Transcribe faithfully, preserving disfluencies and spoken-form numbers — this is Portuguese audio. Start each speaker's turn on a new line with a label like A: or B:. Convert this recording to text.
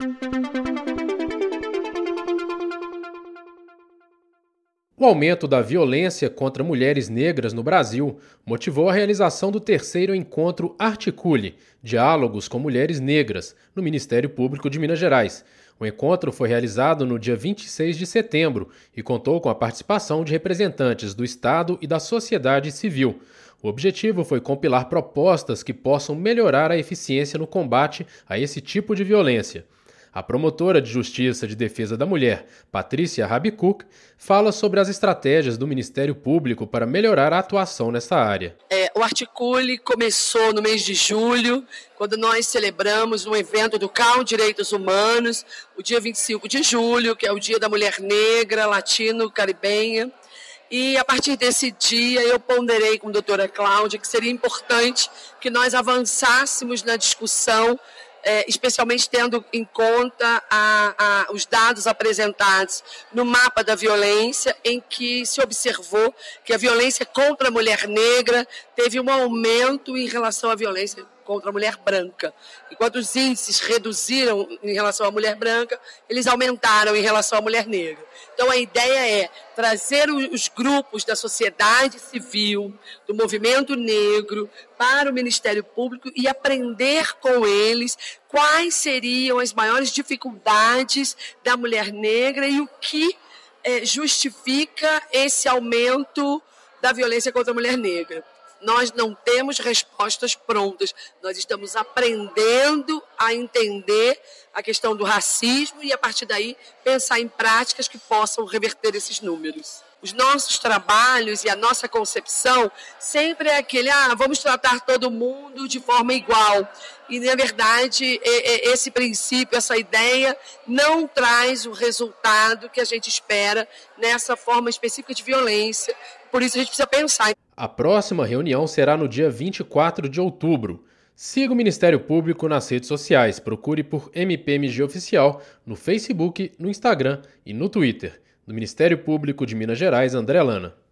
A: O aumento da violência contra mulheres negras no Brasil motivou a realização do terceiro encontro Articule, Diálogos com Mulheres Negras, no Ministério Público de Minas Gerais. O encontro foi realizado no dia vinte e seis de setembro e contou com a participação de representantes do Estado e da sociedade civil. O objetivo foi compilar propostas que possam melhorar a eficiência no combate a esse tipo de violência. A promotora de Justiça de Defesa da Mulher, Patrícia Rabicuc, fala sobre as estratégias do Ministério Público para melhorar a atuação nessa área.
B: É, o Articule começou no mês de julho, quando nós celebramos um evento do C A U Direitos Humanos, o dia vinte e cinco de julho, que é o Dia da Mulher Negra, Latino-Caribenha. E a partir desse dia eu ponderei com a doutora Cláudia que seria importante que nós avançássemos na discussão, É, especialmente tendo em conta a, a, os dados apresentados no mapa da violência, em que se observou que a violência contra a mulher negra teve um aumento em relação à violência contra a mulher branca. Enquanto os índices reduziram em relação à mulher branca, eles aumentaram em relação à mulher negra. Então a ideia é trazer os grupos da sociedade civil, do movimento negro, para o Ministério Público e aprender com eles quais seriam as maiores dificuldades da mulher negra e o que eh, justifica esse aumento da violência contra a mulher negra. Nós não temos respostas prontas, nós estamos aprendendo a entender a questão do racismo e, a partir daí, pensar em práticas que possam reverter esses números. Os nossos trabalhos e a nossa concepção sempre é aquele, ah, vamos tratar todo mundo de forma igual. E, na verdade, esse princípio, essa ideia, não traz o resultado que a gente espera nessa forma específica de violência. Por isso, a gente precisa pensar.
A: A próxima reunião será no dia vinte e quatro de outubro. Siga o Ministério Público nas redes sociais. Procure por M P M G Oficial no Facebook, no Instagram e no Twitter. Do Ministério Público de Minas Gerais, André Lana.